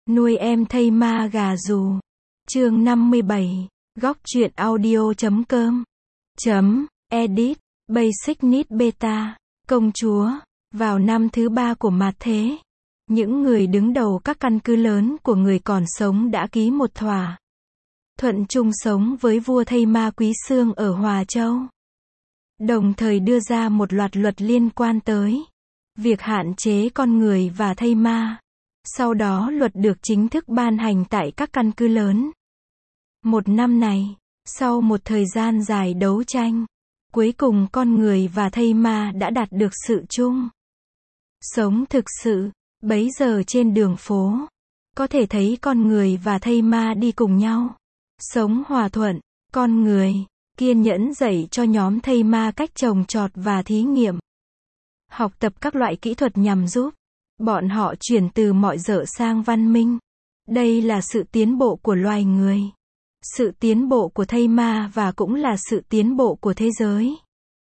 Nuôi em thây ma gà rù. Chương 57. Góc truyện audio.com. Edit. Basic Need Beta. Công chúa. Vào năm thứ 3 của mạt thế, những người đứng đầu các căn cứ lớn của người còn sống đã ký một thỏa thuận chung sống với vua thây ma Quý Xương ở Hòa Châu. Đồng thời đưa ra một loạt luật liên quan tới việc hạn chế con người và thây ma. Sau đó luật được chính thức ban hành tại các căn cứ lớn. Một năm này, sau một thời gian dài đấu tranh, cuối cùng con người và thây ma đã đạt được sự chung sống thực sự. Bấy giờ trên đường phố, có thể thấy con người và thây ma đi cùng nhau, sống hòa thuận. Con người kiên nhẫn dạy cho nhóm thây ma cách trồng trọt và thí nghiệm, học tập các loại kỹ thuật nhằm giúp bọn họ chuyển từ mọi dở sang văn minh. Đây là sự tiến bộ của loài người, sự tiến bộ của thây ma và cũng là sự tiến bộ của thế giới.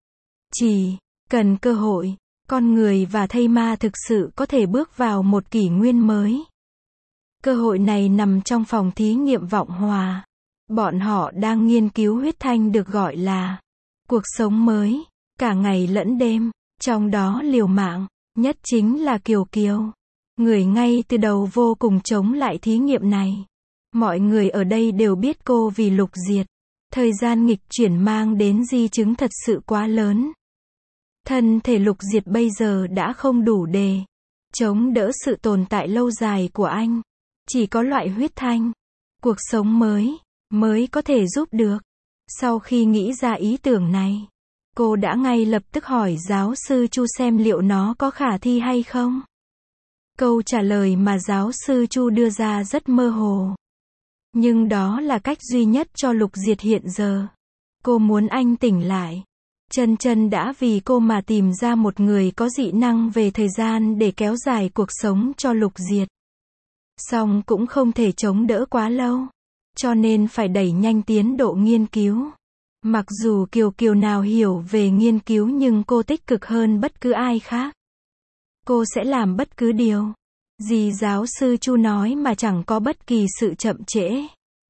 Chỉ cần cơ hội, con người và thây ma thực sự có thể bước vào một kỷ nguyên mới. Cơ hội này nằm trong phòng thí nghiệm Vọng Hòa. Bọn họ đang nghiên cứu huyết thanh được gọi là cuộc sống mới, cả ngày lẫn đêm, trong đó liều mạng nhất chính là Kiều Kiều. Người ngay từ đầu vô cùng chống lại thí nghiệm này. Mọi người ở đây đều biết cô vì Lục Diệt. Thời gian nghịch chuyển mang đến di chứng thật sự quá lớn. Thân thể Lục Diệt bây giờ đã không đủ để chống đỡ sự tồn tại lâu dài của anh. Chỉ có loại huyết thanh, cuộc sống mới có thể giúp được. Sau khi nghĩ ra ý tưởng này, cô đã ngay lập tức hỏi giáo sư Chu xem liệu nó có khả thi hay không. Câu trả lời mà giáo sư Chu đưa ra rất mơ hồ. Nhưng đó là cách duy nhất cho Lục Diệt hiện giờ. Cô muốn anh tỉnh lại. Chân chân đã vì cô mà tìm ra một người có dị năng về thời gian để kéo dài cuộc sống cho Lục Diệt. Song cũng không thể chống đỡ quá lâu, cho nên phải đẩy nhanh tiến độ nghiên cứu. Mặc dù Kiều Kiều nào hiểu về nghiên cứu nhưng cô tích cực hơn bất cứ ai khác. Cô sẽ làm bất cứ điều gì giáo sư Chu nói mà chẳng có bất kỳ sự chậm trễ.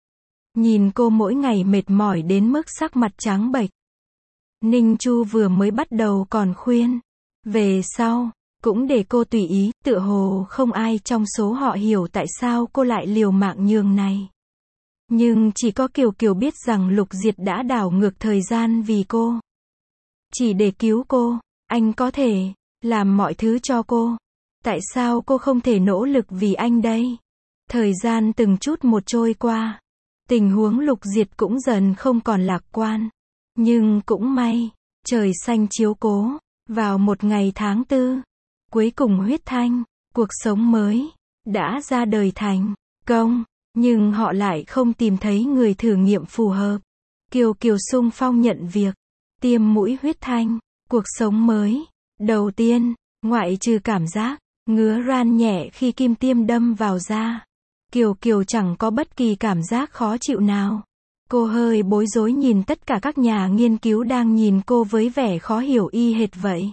Nhìn cô mỗi ngày mệt mỏi đến mức sắc mặt trắng bệch, Ninh Chu vừa mới bắt đầu còn khuyên. Về sau, cũng để cô tùy ý, tựa hồ không ai trong số họ hiểu tại sao cô lại liều mạng nhường này. Nhưng chỉ có Kiều Kiều biết rằng Lục Diệt đã đảo ngược thời gian vì cô. Chỉ để cứu cô, anh có thể làm mọi thứ cho cô. Tại sao cô không thể nỗ lực vì anh đây? Thời gian từng chút một trôi qua. Tình huống Lục Diệt cũng dần không còn lạc quan. Nhưng cũng may, trời xanh chiếu cố. Vào một ngày tháng 4, cuối cùng huyết thanh, cuộc sống mới, đã ra đời thành công. Nhưng họ lại không tìm thấy người thử nghiệm phù hợp. Kiều Kiều xung phong nhận việc tiêm mũi huyết thanh, cuộc sống mới. Đầu tiên, ngoại trừ cảm giác ngứa ran nhẹ khi kim tiêm đâm vào da, Kiều Kiều chẳng có bất kỳ cảm giác khó chịu nào. Cô hơi bối rối nhìn tất cả các nhà nghiên cứu đang nhìn cô với vẻ khó hiểu y hệt vậy.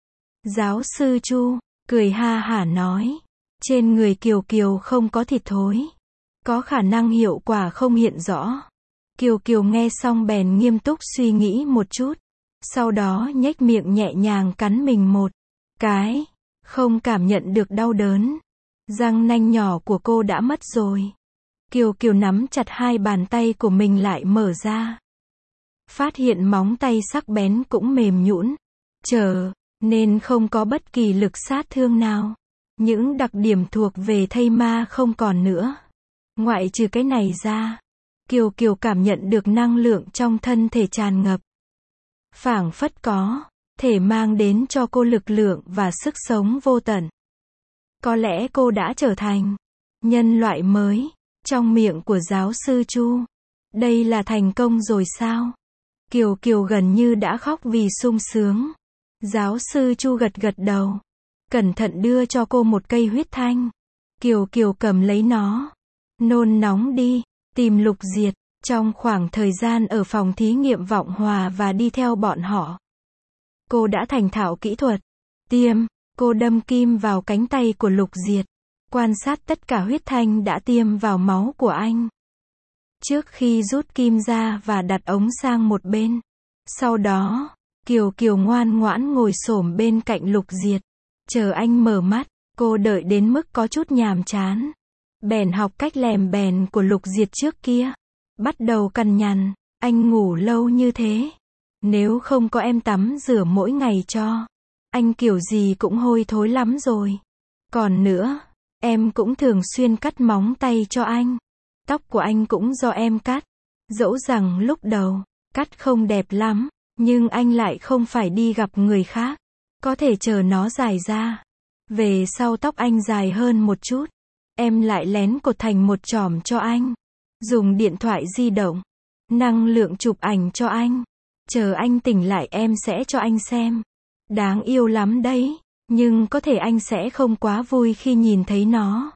Giáo sư Chu cười ha hả nói, trên người Kiều Kiều không có thịt thối, có khả năng hiệu quả không hiện rõ. Kiều Kiều nghe xong bèn nghiêm túc suy nghĩ một chút, sau đó nhếch miệng nhẹ nhàng cắn mình một cái, không cảm nhận được đau đớn. Răng nanh nhỏ của cô đã mất rồi. Kiều Kiều nắm chặt hai bàn tay của mình lại mở ra. Phát hiện móng tay sắc bén cũng mềm nhũn, trở nên không có bất kỳ lực sát thương nào. Những đặc điểm thuộc về thây ma không còn nữa. Ngoại trừ cái này ra, Kiều Kiều cảm nhận được năng lượng trong thân thể tràn ngập. Phảng phất có thể mang đến cho cô lực lượng và sức sống vô tận. Có lẽ cô đã trở thành nhân loại mới trong miệng của giáo sư Chu. Đây là thành công rồi sao? Kiều Kiều gần như đã khóc vì sung sướng. Giáo sư Chu gật gật đầu, cẩn thận đưa cho cô một cây huyết thanh. Kiều Kiều cầm lấy nó, nôn nóng đi tìm Lục Diệt. Trong khoảng thời gian ở phòng thí nghiệm Vọng Hòa và đi theo bọn họ, cô đã thành thạo kỹ thuật tiêm. Cô đâm kim vào cánh tay của Lục Diệt. quan sát tất cả huyết thanh đã tiêm vào máu của anh. Trước khi rút kim ra và đặt ống sang một bên. Sau đó, Kiều Kiều ngoan ngoãn ngồi xổm bên cạnh Lục Diệt. Chờ anh mở mắt, cô đợi đến mức có chút nhàm chán. Bèn học cách lèm bèn của Lục Diệt trước kia. Bắt đầu cằn nhằn, anh ngủ lâu như thế. Nếu không có em tắm rửa mỗi ngày cho, anh kiểu gì cũng hôi thối lắm rồi. Còn nữa, em cũng thường xuyên cắt móng tay cho anh. Tóc của anh cũng do em cắt. Dẫu rằng lúc đầu, cắt không đẹp lắm, nhưng anh lại không phải đi gặp người khác. Có thể chờ nó dài ra. Về sau tóc anh dài hơn một chút, em lại lén cột thành một chòm cho anh. Dùng điện thoại di động, năng lượng chụp ảnh cho anh. Chờ anh tỉnh lại em sẽ cho anh xem. Đáng yêu lắm đấy, nhưng có thể anh sẽ không quá vui khi nhìn thấy nó.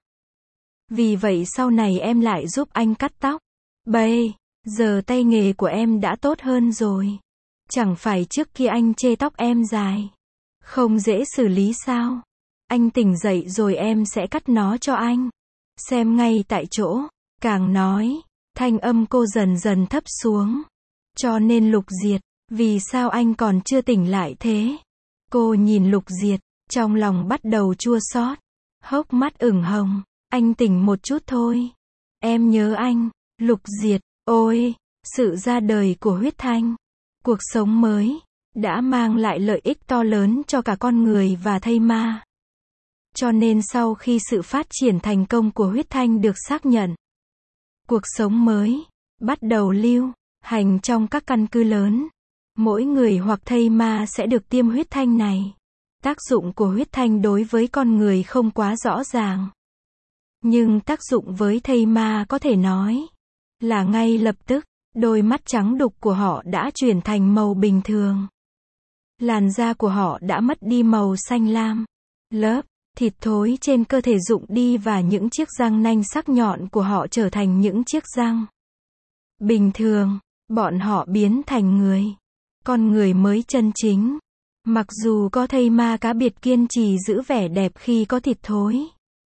Vì vậy sau này em lại giúp anh cắt tóc. Bây giờ tay nghề của em đã tốt hơn rồi. Chẳng phải trước kia anh chê tóc em dài, không dễ xử lý sao? Anh tỉnh dậy rồi em sẽ cắt nó cho anh. Xem ngay tại chỗ. Càng nói, thanh âm cô dần dần thấp xuống. Cho nên Lục Diệt, vì sao anh còn chưa tỉnh lại thế? Cô nhìn Lục Diệt, trong lòng bắt đầu chua xót, hốc mắt ửng hồng. Anh tỉnh một chút thôi. Em nhớ anh. Lục Diệt, ôi, sự ra đời của huyết thanh, cuộc sống mới, đã mang lại lợi ích to lớn cho cả con người và thây ma. Cho nên sau khi sự phát triển thành công của huyết thanh được xác nhận, cuộc sống mới bắt đầu lưu hành trong các căn cứ lớn. Mỗi người hoặc thây ma sẽ được tiêm huyết thanh này. Tác dụng của huyết thanh đối với con người không quá rõ ràng. Nhưng tác dụng với thây ma có thể nói là ngay lập tức, đôi mắt trắng đục của họ đã chuyển thành màu bình thường. Làn da của họ đã mất đi màu xanh lam. Lớp thịt thối trên cơ thể rụng đi và những chiếc răng nanh sắc nhọn của họ trở thành những chiếc răng bình thường. Bọn họ biến thành người. Con người mới chân chính. Mặc dù có thây ma cá biệt kiên trì giữ vẻ đẹp khi có thịt thối,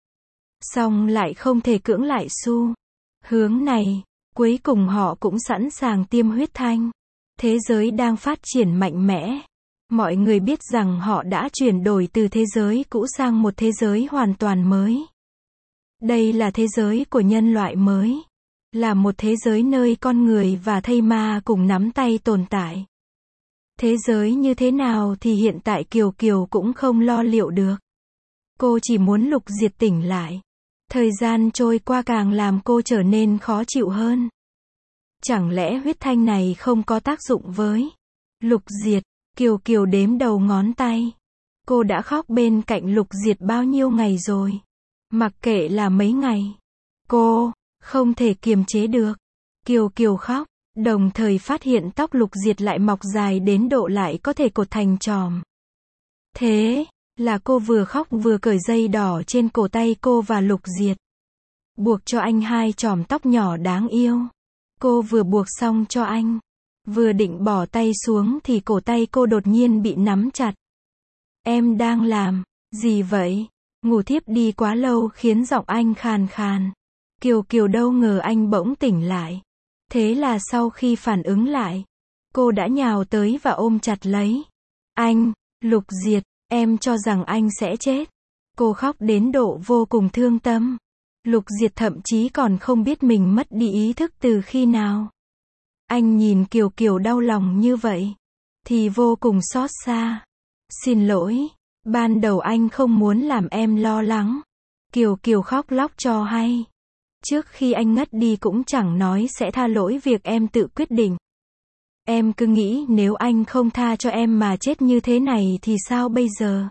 song lại không thể cưỡng lại xu hướng này. Cuối cùng họ cũng sẵn sàng tiêm huyết thanh. Thế giới đang phát triển mạnh mẽ. Mọi người biết rằng họ đã chuyển đổi từ thế giới cũ sang một thế giới hoàn toàn mới. Đây là thế giới của nhân loại mới. Là một thế giới nơi con người và thây ma cùng nắm tay tồn tại. Thế giới như thế nào thì hiện tại Kiều Kiều cũng không lo liệu được. Cô chỉ muốn Lục Diệt tỉnh lại. Thời gian trôi qua càng làm cô trở nên khó chịu hơn. Chẳng lẽ huyết thanh này không có tác dụng với Lục Diệt? Kiều Kiều đếm đầu ngón tay. Cô đã khóc bên cạnh Lục Diệt bao nhiêu ngày rồi. Mặc kệ là mấy ngày. Cô không thể kiềm chế được. Kiều Kiều khóc, đồng thời phát hiện tóc Lục Diệt lại mọc dài đến độ lại có thể cột thành chòm. Thế là cô vừa khóc vừa cởi dây đỏ trên cổ tay cô và Lục Diệt. Buộc cho anh 2 chòm tóc nhỏ đáng yêu. Cô vừa buộc xong cho anh, vừa định bỏ tay xuống thì cổ tay cô đột nhiên bị nắm chặt. Em đang làm gì vậy? Ngủ thiếp đi quá lâu khiến giọng anh khàn khàn. Kiều Kiều đâu ngờ anh bỗng tỉnh lại. Thế là sau khi phản ứng lại, cô đã nhào tới và ôm chặt lấy anh. Lục Diệt, em cho rằng anh sẽ chết. Cô khóc đến độ vô cùng thương tâm. Lục Diệt thậm chí còn không biết mình mất đi ý thức từ khi nào. Anh nhìn Kiều Kiều đau lòng như vậy, thì vô cùng xót xa. Xin lỗi, ban đầu anh không muốn làm em lo lắng. Kiều Kiều khóc lóc cho hay. Trước khi anh ngất đi cũng chẳng nói sẽ tha lỗi việc em tự quyết định. Em cứ nghĩ nếu anh không tha cho em mà chết như thế này thì sao bây giờ?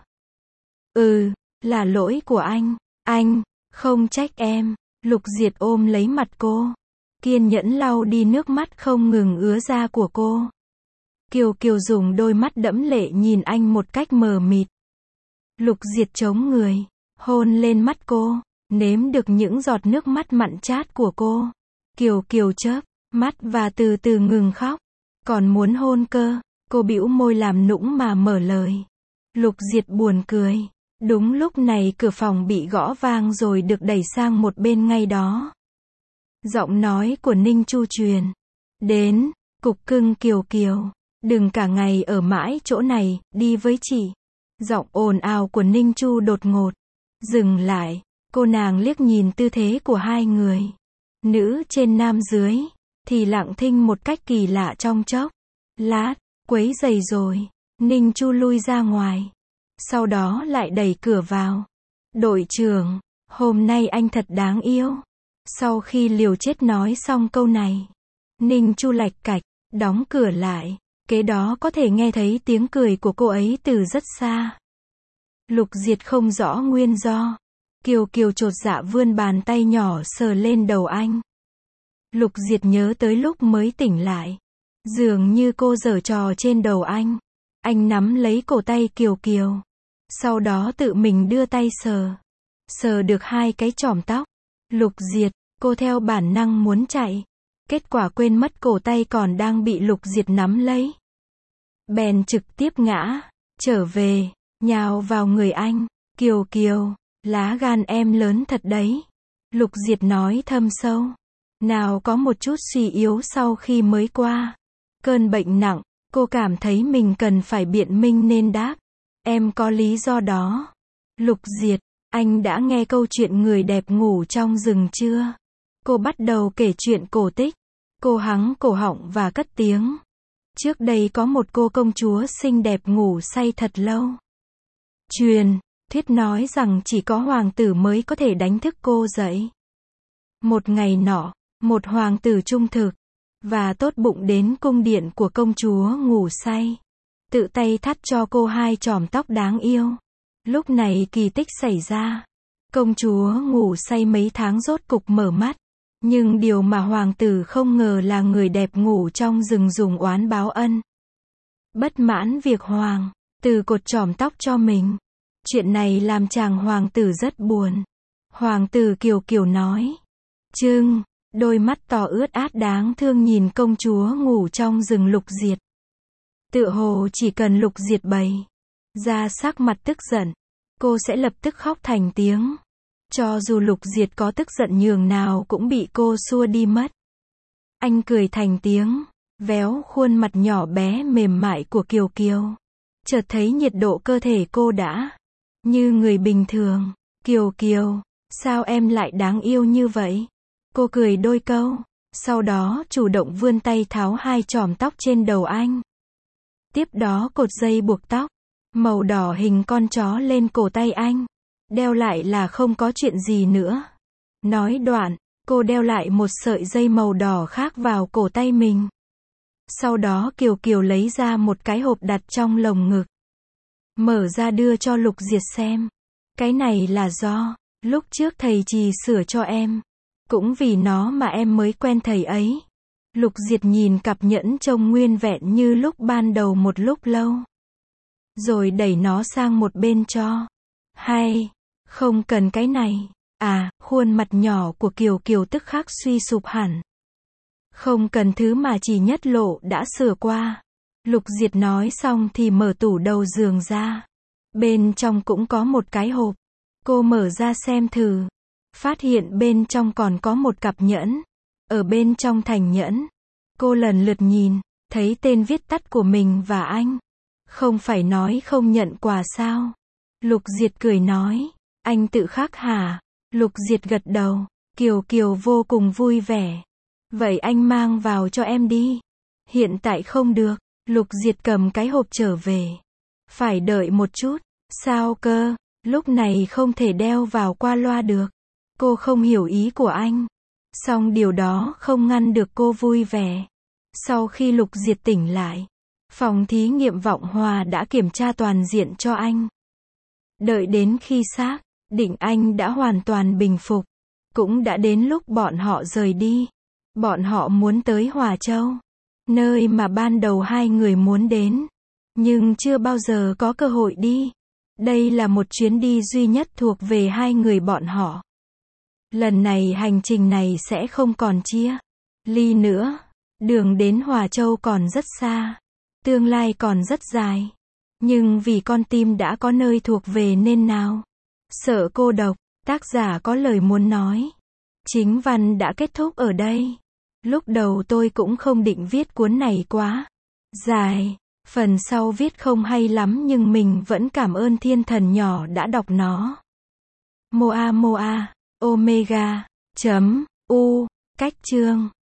Là lỗi của anh không trách em. Lục Diệt ôm lấy mặt cô, kiên nhẫn lau đi nước mắt không ngừng ứa ra của cô. Kiều Kiều dùng đôi mắt đẫm lệ nhìn anh một cách mờ mịt. Lục Diệt chống người, hôn lên mắt cô, nếm được những giọt nước mắt mặn chát của cô. Kiều Kiều chớp mắt và từ từ ngừng khóc. Còn muốn hôn cơ, cô bĩu môi làm nũng mà mở lời. Lục Diệt buồn cười. Đúng lúc này cửa phòng bị gõ vang rồi được đẩy sang một bên ngay đó. Giọng nói của Ninh Chu truyền đến, cục cưng Kiều Kiều, đừng cả ngày ở mãi chỗ này, đi với chị. Giọng ồn ào của Ninh Chu đột ngột dừng lại, cô nàng liếc nhìn tư thế của hai người, nữ trên nam dưới, thì lặng thinh một cách kỳ lạ trong chốc lát, quấy rầy rồi. Ninh Chu lui ra ngoài, sau đó lại đẩy cửa vào. Đội trưởng, hôm nay anh thật đáng yêu. Sau khi liều chết nói xong câu này, Ninh Chu lạch cạch đóng cửa lại, kế đó có thể nghe thấy tiếng cười của cô ấy từ rất xa. Lục Diệt không rõ nguyên do. Kiều Kiều chột dạ vươn bàn tay nhỏ sờ lên đầu anh. Lục Diệt nhớ tới lúc mới tỉnh lại, dường như cô giở trò trên đầu anh. Anh nắm lấy cổ tay Kiều Kiều, sau đó tự mình đưa tay sờ được hai cái chòm tóc. Lục Diệt, cô theo bản năng muốn chạy, kết quả quên mất cổ tay còn đang bị Lục Diệt nắm lấy. Bèn trực tiếp ngã trở về, nhào vào người anh. Kiều Kiều, lá gan em lớn thật đấy. Lục Diệt nói thâm sâu. Nào có một chút suy yếu sau khi mới qua cơn bệnh nặng, cô cảm thấy mình cần phải biện minh nên đáp. Em có lý do đó. Lục Diệt, anh đã nghe câu chuyện người đẹp ngủ trong rừng chưa? Cô bắt đầu kể chuyện cổ tích. Cô hắng cổ họng và cất tiếng. Trước đây có một cô công chúa xinh đẹp ngủ say thật lâu. Truyền thuyết nói rằng chỉ có hoàng tử mới có thể đánh thức cô dậy. Một ngày nọ, một hoàng tử trung thực và tốt bụng đến cung điện của công chúa ngủ say, tự tay thắt cho cô hai chòm tóc đáng yêu. Lúc này kỳ tích xảy ra. Công chúa ngủ say mấy tháng rốt cục mở mắt. Nhưng điều mà hoàng tử không ngờ là người đẹp ngủ trong rừng dùng oán báo ân. Bất mãn việc hoàng tử cột chòm tóc cho mình. Chuyện này làm chàng hoàng tử rất buồn. Hoàng tử Kiều Kiều nói. Trưng, đôi mắt to ướt át đáng thương nhìn công chúa ngủ trong rừng. Lục Diệt. Tựa hồ chỉ cần Lục Diệt bày ra sắc mặt tức giận, cô sẽ lập tức khóc thành tiếng. Cho dù Lục Diệt có tức giận nhường nào cũng bị cô xua đi mất. Anh cười thành tiếng, véo khuôn mặt nhỏ bé mềm mại của Kiều Kiều. Chợt thấy nhiệt độ cơ thể cô đã như người bình thường. Kiều Kiều, sao em lại đáng yêu như vậy? Cô cười đôi câu, sau đó chủ động vươn tay tháo hai chòm tóc trên đầu anh. Tiếp đó cột dây buộc tóc màu đỏ hình con chó lên cổ tay anh. Đeo lại là không có chuyện gì nữa. Nói đoạn, cô đeo lại một sợi dây màu đỏ khác vào cổ tay mình. Sau đó Kiều Kiều lấy ra một cái hộp đặt trong lồng ngực. Mở ra đưa cho Lục Diệt xem. Cái này là do lúc trước thầy trì sửa cho em. Cũng vì nó mà em mới quen thầy ấy. Lục Diệt nhìn cặp nhẫn trông nguyên vẹn như lúc ban đầu một lúc lâu. Rồi đẩy nó sang một bên cho. Hay, không cần cái này. À, khuôn mặt nhỏ của Kiều Kiều tức khắc suy sụp hẳn. Không cần thứ mà chỉ nhất lộ đã sửa qua. Lục Diệt nói xong thì mở tủ đầu giường ra. Bên trong cũng có một cái hộp. Cô mở ra xem thử. Phát hiện bên trong còn có một cặp nhẫn. Ở bên trong thành nhẫn, cô lần lượt nhìn, thấy tên viết tắt của mình và anh. Không phải nói không nhận quà sao? Lục Diệt cười nói. Anh tự khắc hả? Lục Diệt gật đầu. Kiều Kiều vô cùng vui vẻ. Vậy anh mang vào cho em đi. Hiện tại không được. Lục Diệt cầm cái hộp trở về. Phải đợi một chút. Sao cơ? Lúc này không thể đeo vào qua loa được. Cô không hiểu ý của anh. Song điều đó không ngăn được cô vui vẻ. Sau khi Lục Diệt tỉnh lại, phòng thí nghiệm Vọng Hòa đã kiểm tra toàn diện cho anh. Đợi đến khi xác định anh đã hoàn toàn bình phục, cũng đã đến lúc bọn họ rời đi. Bọn họ muốn tới Hòa Châu, nơi mà ban đầu hai người muốn đến, nhưng chưa bao giờ có cơ hội đi. Đây là một chuyến đi duy nhất thuộc về hai người bọn họ. Lần này hành trình này sẽ không còn chia ly nữa. Đường đến Hòa Châu còn rất xa. Tương lai còn rất dài. Nhưng vì con tim đã có nơi thuộc về nên nào. Sợ cô độc, tác giả có lời muốn nói. Chính văn đã kết thúc ở đây. Lúc đầu tôi cũng không định viết cuốn này quá dài. Phần sau viết không hay lắm nhưng mình vẫn cảm ơn thiên thần nhỏ đã đọc nó. Moa Moa, Omega, U, cách chương.